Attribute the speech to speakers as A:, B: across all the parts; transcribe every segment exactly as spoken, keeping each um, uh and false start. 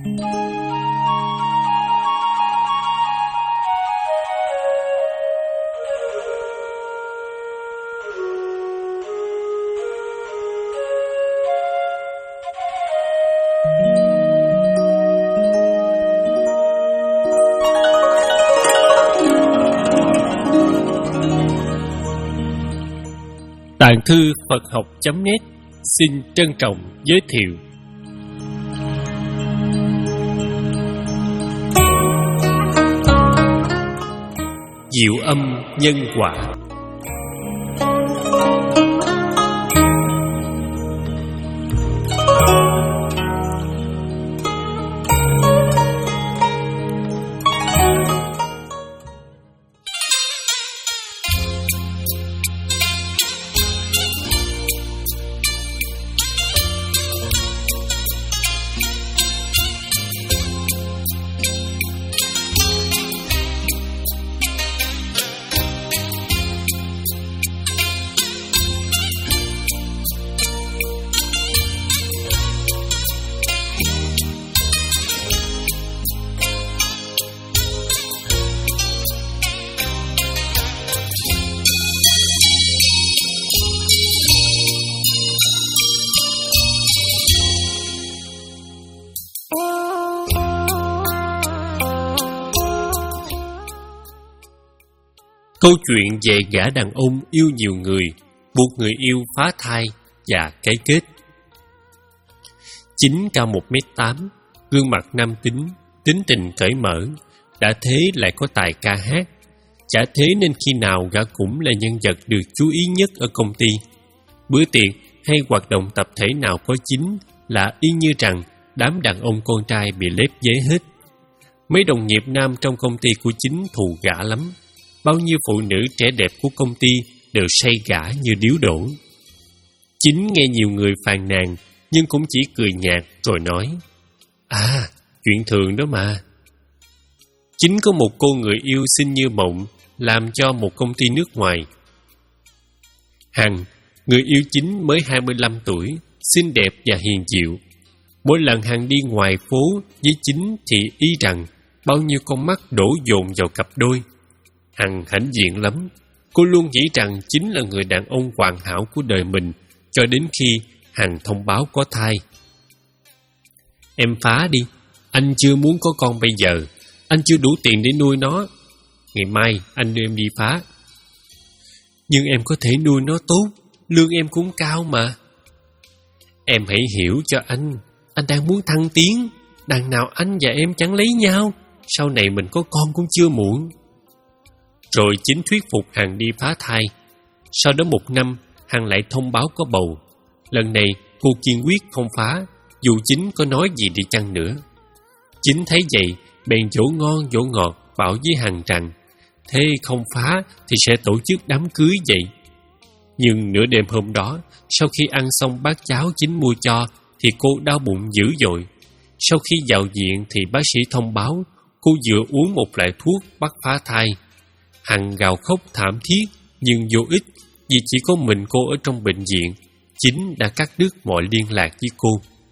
A: Tạng thư Phật học chấm net xin trân trọng giới thiệu Diệu âm nhân quả. Câu chuyện về gã đàn ông yêu nhiều người, buộc người yêu phá thai và cái kết. Chính cao một mét tám, gương mặt nam tính, tính tình cởi mở, đã thế lại có tài ca hát. Chả thế nên khi nào gã cũng là nhân vật được chú ý nhất ở công ty. Bữa tiệc hay hoạt động tập thể nào có Chính là y như rằng đám đàn ông con trai bị lép vế hết. Mấy đồng nghiệp nam trong công ty của Chính thù gã lắm. Bao nhiêu phụ nữ trẻ đẹp của công ty đều say gã như điếu đổ. Chính nghe nhiều người phàn nàn, nhưng cũng chỉ cười nhạt rồi nói: À, chuyện thường đó mà. Chính có một cô người yêu xinh như mộng, làm cho một công ty nước ngoài. Hằng, người yêu Chính mới hai mươi lăm tuổi, xinh đẹp và hiền dịu. Mỗi lần Hằng đi ngoài phố với Chính thì y rằng bao nhiêu con mắt đổ dồn vào cặp đôi. Hằng hãnh diện lắm. Cô luôn nghĩ rằng Chính là người đàn ông hoàn hảo của đời mình, cho đến khi Hằng thông báo có thai. Em phá đi, anh chưa muốn có con bây giờ, anh chưa đủ tiền để nuôi nó. Ngày mai anh đưa em đi phá. Nhưng em có thể nuôi nó tốt, lương em cũng cao mà. Em hãy hiểu cho anh, anh đang muốn thăng tiến. Đằng nào anh và em chẳng lấy nhau, sau này mình có con cũng chưa muộn. Rồi Chính thuyết phục Hằng đi phá thai. Sau đó một năm, Hằng lại thông báo có bầu. Lần này cô kiên quyết không phá, dù Chính có nói gì đi chăng nữa. Chính thấy vậy, bèn dỗ ngon dỗ ngọt bảo với Hằng rằng thế không phá thì sẽ tổ chức đám cưới vậy. Nhưng nửa đêm hôm đó, sau khi ăn xong bát cháo Chính mua cho, thì cô đau bụng dữ dội. Sau khi vào viện thì bác sĩ thông báo cô vừa uống một loại thuốc bắt phá thai. Hằng gào khóc thảm thiết, nhưng vô ích, vì chỉ có mình cô ở trong bệnh viện. Chính đã cắt đứt mọi liên lạc với cô.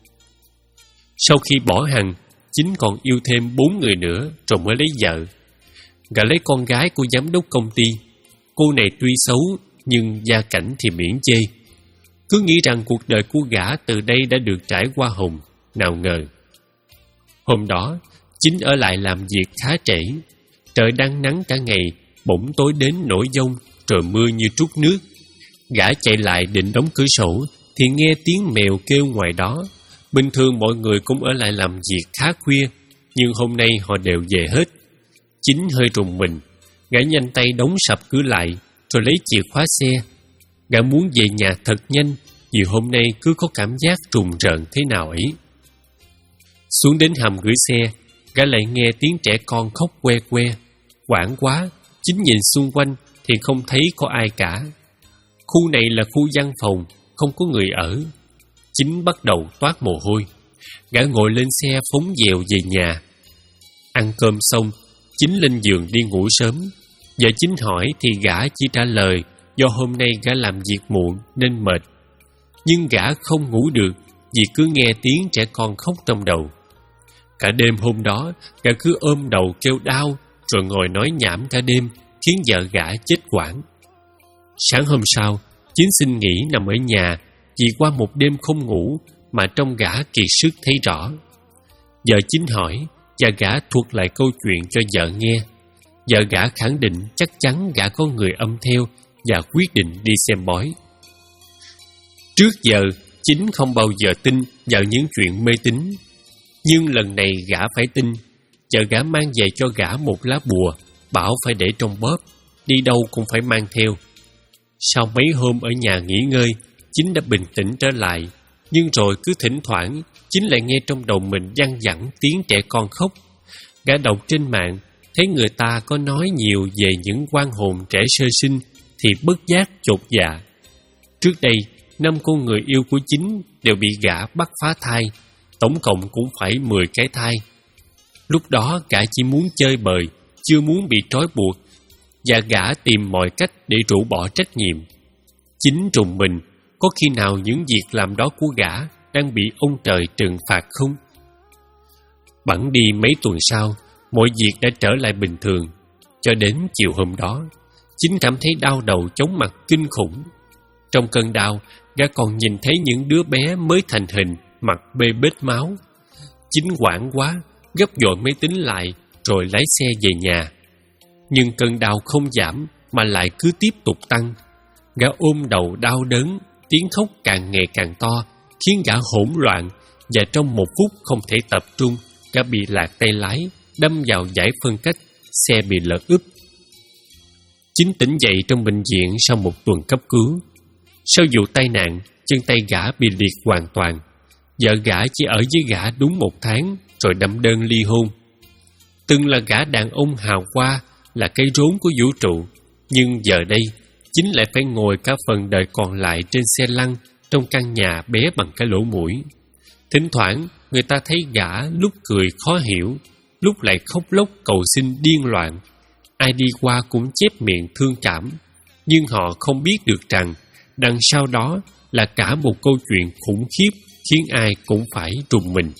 A: Sau khi bỏ Hằng, Chính còn yêu thêm bốn người nữa rồi mới lấy vợ. Gã lấy con gái của giám đốc công ty. Cô này tuy xấu, nhưng gia cảnh thì miễn chê. Cứ nghĩ rằng cuộc đời của gã từ đây đã được trải qua hồng, nào ngờ. Hôm đó, Chính ở lại làm việc khá trễ. Trời đang nắng cả ngày, bỗng tối đến nổi giông, rồi mưa như trút nước. Gã chạy lại định đóng cửa sổ, thì nghe tiếng mèo kêu ngoài đó. Bình thường mọi người cũng ở lại làm việc khá khuya, nhưng hôm nay họ đều về hết. Chính hơi rùng mình, gã nhanh tay đóng sập cửa lại, rồi lấy chìa khóa xe. Gã muốn về nhà thật nhanh, vì hôm nay cứ có cảm giác rùng rợn thế nào ấy. Xuống đến hầm gửi xe, gã lại nghe tiếng trẻ con khóc que que. Hoảng quá, Chính nhìn xung quanh thì không thấy có ai cả. Khu này là khu văn phòng, không có người ở. Chính bắt đầu toát mồ hôi. Gã ngồi lên xe phóng dèo về nhà. Ăn cơm xong, Chính lên giường đi ngủ sớm. Vợ Chính hỏi thì gã chỉ trả lời do hôm nay gã làm việc muộn nên mệt. Nhưng gã không ngủ được vì cứ nghe tiếng trẻ con khóc trong đầu. Cả đêm hôm đó, gã cứ ôm đầu kêu đau, rồi ngồi nói nhảm cả đêm, khiến vợ gã chết quãng. Sáng hôm sau, Chính xin nghỉ nằm ở nhà, vì qua một đêm không ngủ mà trong gã kiệt sức thấy rõ. Vợ Chính hỏi, và gã thuật lại câu chuyện cho vợ nghe. Vợ gã khẳng định chắc chắn gã có người âm theo và quyết định đi xem bói. Trước giờ, Chính không bao giờ tin vào những chuyện mê tín, nhưng lần này gã phải tin. Vợ gã mang về cho gã một lá bùa, bảo phải để trong bóp, đi đâu cũng phải mang theo. Sau mấy hôm ở nhà nghỉ ngơi, Chính đã bình tĩnh trở lại, nhưng rồi cứ thỉnh thoảng Chính lại nghe trong đầu mình văng vẳng tiếng trẻ con khóc. Gã đọc trên mạng thấy người ta có nói nhiều về những oan hồn trẻ sơ sinh thì bất giác chột dạ. Trước đây, năm con người yêu của Chính đều bị gã bắt phá thai, tổng cộng cũng phải mười cái thai. Lúc đó gã chỉ muốn chơi bời, chưa muốn bị trói buộc, và gã tìm mọi cách để rũ bỏ trách nhiệm. Chính trùng mình, có khi nào những việc làm đó của gã đang bị ông trời trừng phạt không? Bẵng đi mấy tuần sau, mọi việc đã trở lại bình thường. Cho đến chiều hôm đó, Chính cảm thấy đau đầu chóng mặt kinh khủng. Trong cơn đau, gã còn nhìn thấy những đứa bé mới thành hình, mặt bê bết máu. Chính hoảng quá, gấp dội máy tính lại, rồi lái xe về nhà. Nhưng cơn đau không giảm, mà lại cứ tiếp tục tăng. Gã ôm đầu đau đớn, tiếng khóc càng ngày càng to, khiến gã hỗn loạn, và trong một phút không thể tập trung, gã bị lạc tay lái, đâm vào dải phân cách, xe bị lật úp. Chính tỉnh dậy trong bệnh viện sau một tuần cấp cứu. Sau vụ tai nạn, chân tay gã bị liệt hoàn toàn. Vợ gã chỉ ở với gã đúng một tháng, rồi đâm đơn ly hôn. Từng là gã đàn ông hào hoa, là cây rốn của vũ trụ, nhưng giờ đây Chính lại phải ngồi cả phần đời còn lại trên xe lăn trong căn nhà bé bằng cái lỗ mũi. Thỉnh thoảng người ta thấy gã lúc cười khó hiểu, lúc lại khóc lóc cầu xin điên loạn. Ai đi qua cũng chép miệng thương cảm, nhưng họ không biết được rằng đằng sau đó là cả một câu chuyện khủng khiếp khiến ai cũng phải rùng mình.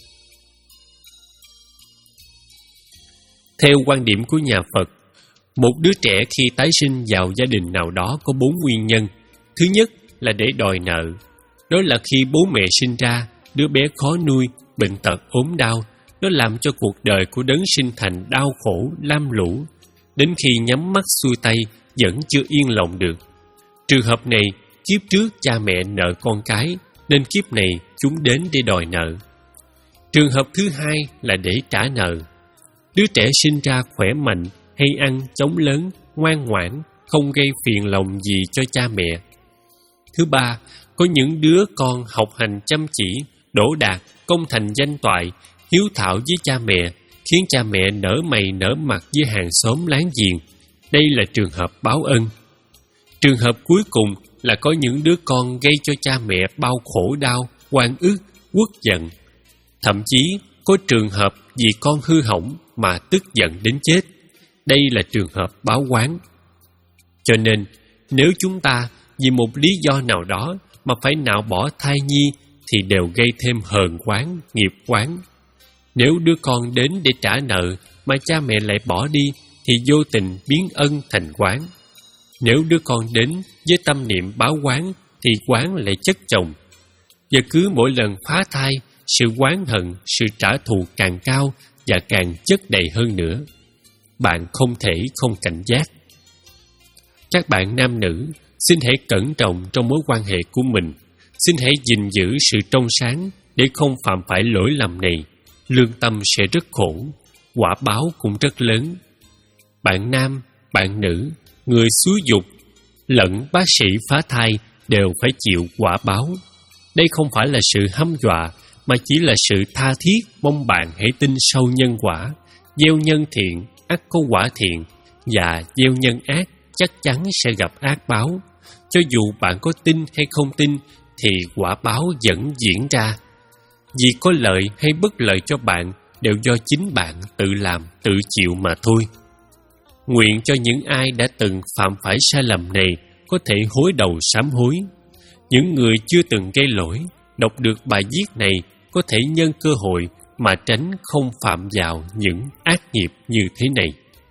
A: Theo quan điểm của nhà Phật, một đứa trẻ khi tái sinh vào gia đình nào đó có bốn nguyên nhân. Thứ nhất là để đòi nợ. Đó là khi bố mẹ sinh ra, đứa bé khó nuôi, bệnh tật ốm đau. Nó làm cho cuộc đời của đấng sinh thành đau khổ, lam lũ. Đến khi nhắm mắt xuôi tay, vẫn chưa yên lòng được. Trường hợp này, kiếp trước cha mẹ nợ con cái, nên kiếp này chúng đến để đòi nợ. Trường hợp thứ hai là để trả nợ. Đứa trẻ sinh ra khỏe mạnh, hay ăn, chống lớn, ngoan ngoãn, không gây phiền lòng gì cho cha mẹ. Thứ ba, có những đứa con học hành chăm chỉ, đỗ đạt, công thành danh toại, hiếu thảo với cha mẹ, khiến cha mẹ nở mày nở mặt với hàng xóm láng giềng. Đây là trường hợp báo ân. Trường hợp cuối cùng là có những đứa con gây cho cha mẹ bao khổ đau, oan ức, uất giận. Thậm chí có trường hợp vì con hư hỏng mà tức giận đến chết. Đây là trường hợp báo oán. Cho nên, nếu chúng ta vì một lý do nào đó mà phải nạo bỏ thai nhi thì đều gây thêm hờn oán, nghiệp oán. Nếu đứa con đến để trả nợ mà cha mẹ lại bỏ đi thì vô tình biến ân thành oán. Nếu đứa con đến với tâm niệm báo oán thì oán lại chất chồng. Và cứ mỗi lần phá thai, sự oán hận, sự trả thù càng cao và càng chất đầy hơn nữa. Bạn không thể không cảnh giác. Các bạn nam nữ, xin hãy cẩn trọng trong mối quan hệ của mình. Xin hãy gìn giữ sự trong sáng để không phạm phải lỗi lầm này. Lương tâm sẽ rất khổ, quả báo cũng rất lớn. Bạn nam, bạn nữ, người xúi dục, lẫn bác sĩ phá thai đều phải chịu quả báo. Đây không phải là sự hăm dọa, mà chỉ là sự tha thiết mong bạn hãy tin sâu nhân quả. Gieo nhân thiện, ắt có quả thiện, và gieo nhân ác chắc chắn sẽ gặp ác báo. Cho dù bạn có tin hay không tin, thì quả báo vẫn diễn ra. Vì có lợi hay bất lợi cho bạn đều do chính bạn tự làm, tự chịu mà thôi. Nguyện cho những ai đã từng phạm phải sai lầm này có thể hối đầu sám hối. Những người chưa từng gây lỗi, đọc được bài viết này có thể nhân cơ hội mà tránh không phạm vào những ác nghiệp như thế này.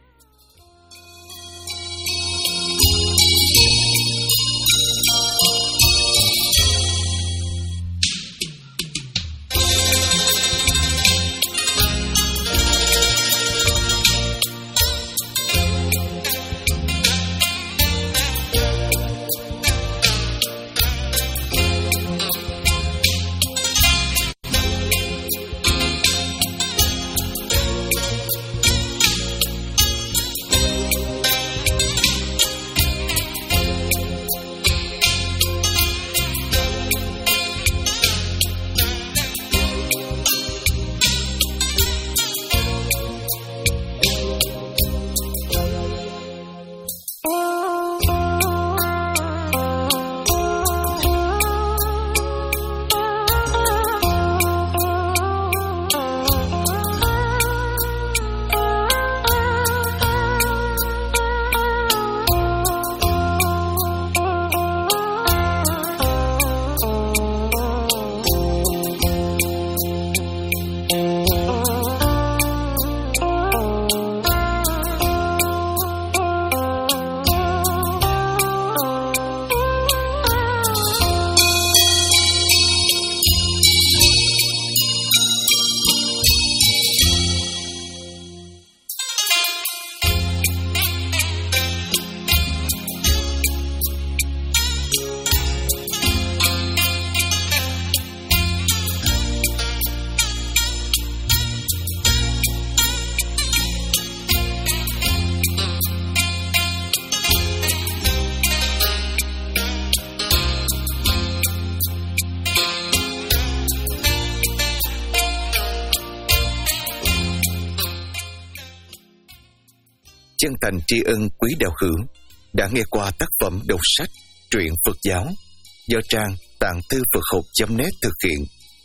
B: Chân thành tri ân quý đạo hữu đã nghe qua tác phẩm đọc sách truyện Phật giáo do trang tạng thư Phật học chấm net thực hiện.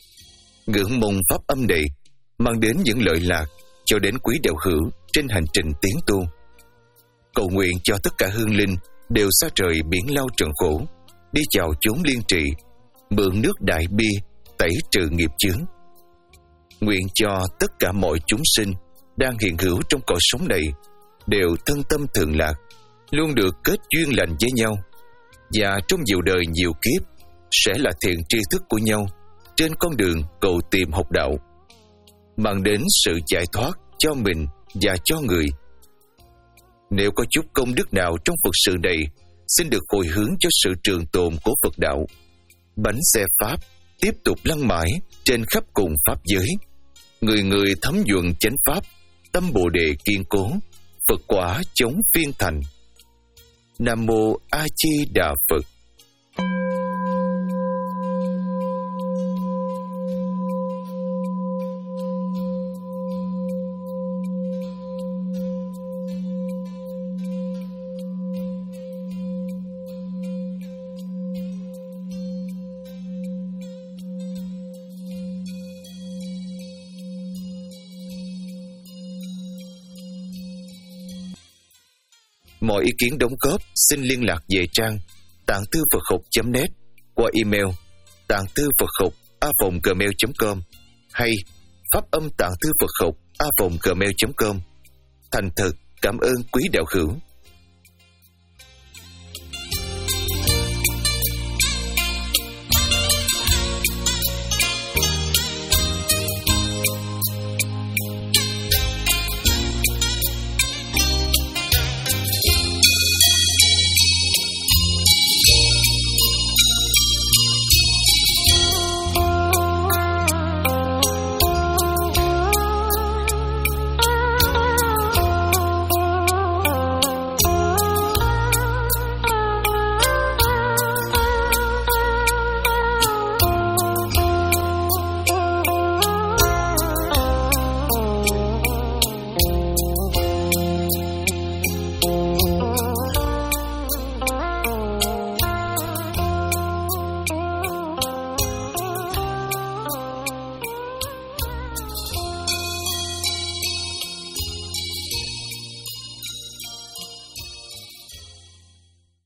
B: Ngưỡng mong pháp âm này mang đến những lợi lạc cho đến quý đạo hữu trên hành trình tiến tu. Cầu nguyện cho tất cả hương linh đều xa trời biển lao trần khổ, đi chào chốn liên trì, mượn nước đại bi tẩy trừ nghiệp chướng. Nguyện cho tất cả mọi chúng sinh đang hiện hữu trong cõi sống này đều thân tâm thường lạc, luôn được kết duyên lành với nhau, và trong nhiều đời nhiều kiếp sẽ là thiện tri thức của nhau trên con đường cầu tìm học đạo, mang đến sự giải thoát cho mình và cho người. Nếu có chút công đức nào trong Phật sự này, xin được hồi hướng cho sự trường tồn của Phật đạo. Bánh xe Pháp tiếp tục lăn mãi trên khắp cùng Pháp giới. Người người thấm nhuận chánh Pháp, tâm Bồ Đề kiên cố, Phật quả chống phiên thành. Nam Mô A Di Đà Phật. Mọi ý kiến đóng góp xin liên lạc về trang tạng thư Phật học chấm net qua email tạng thư Phật học a vòng gmail chấm com hay pháp âm tạng thư Phật học a vòng gmail chấm com. Thành thật cảm ơn quý đạo hữu.